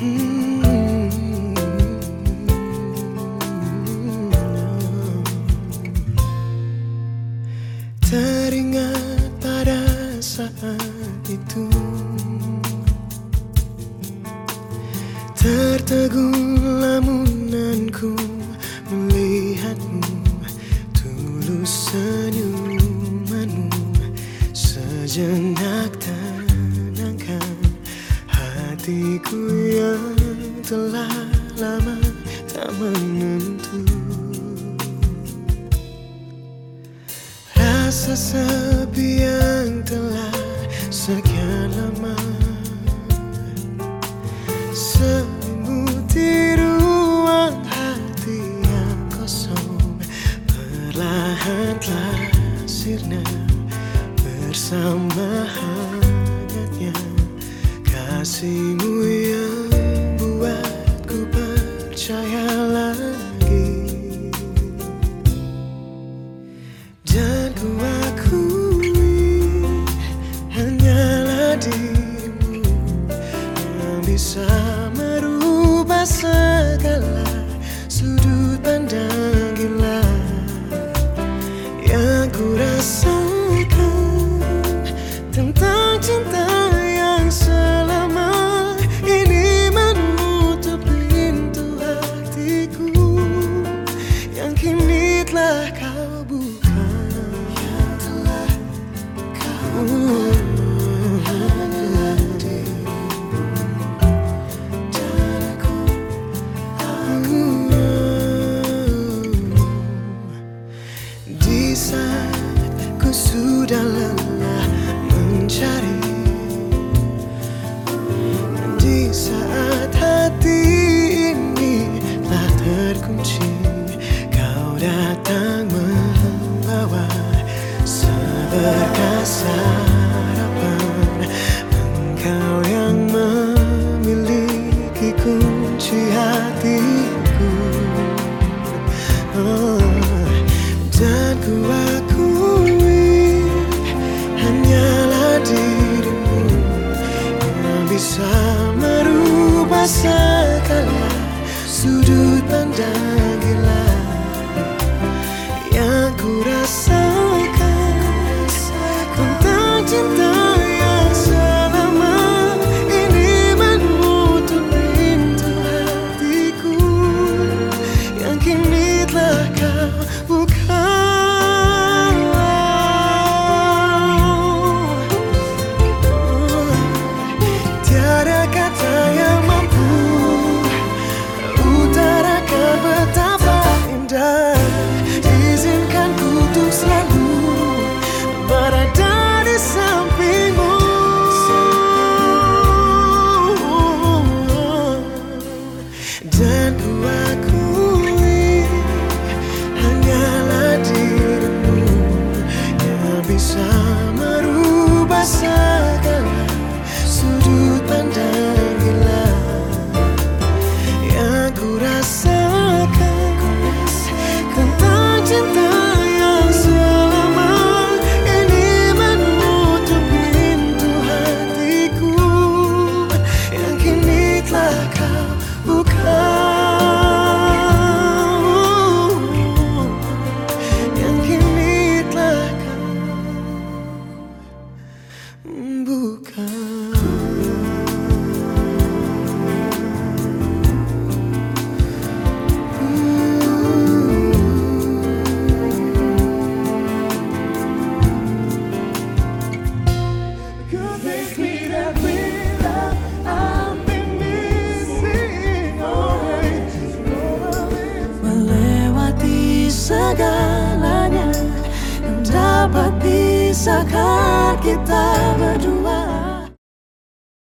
Teringat pada saat itu, tertegun lamunanku melihatmu, tulus senyumanmu, sejenak tenangkan hatiku yang telah lama tak menentu. Rasa sepi yang telah sekian lama selimuti ruang hati yang kosong, perlahan telah sirna bersama hangatnya kasihmu yang buatku percaya lagi. Dan ku akui hanyalah dirimu yang bisa merubah segala sudut pandang gila yang ku rasakan tentang cinta yang selama ini menutup pintu hatiku, yang kini telah kau buka. Di saat ku sudah lelah mencari, di saat hati ini telah terkunci, kau datang membawa seberkas harapan. Engkau yang memiliki kunci hatiku, dan ku akui hanyalah dirimu yang bisa merubah segala sudut pandang gila yang ku rasakan tentang cinta yang selama ini menutup pintu hatiku, yang kini telah kau buka. Tiada kata yang mampu utarakan betapa indah. Izinkan ku untuk selalu berada di sampingmu, dan ku akui hanyalah dirimu yang bisa merubah segala sudut pandang gila yang ku rasakan tentang cinta yang selama ini menutup pintu hatiku, yang kini telah kau buka, yang kini telah kau buka. Melewati segalanya yang dapat pisahkan kita berdua.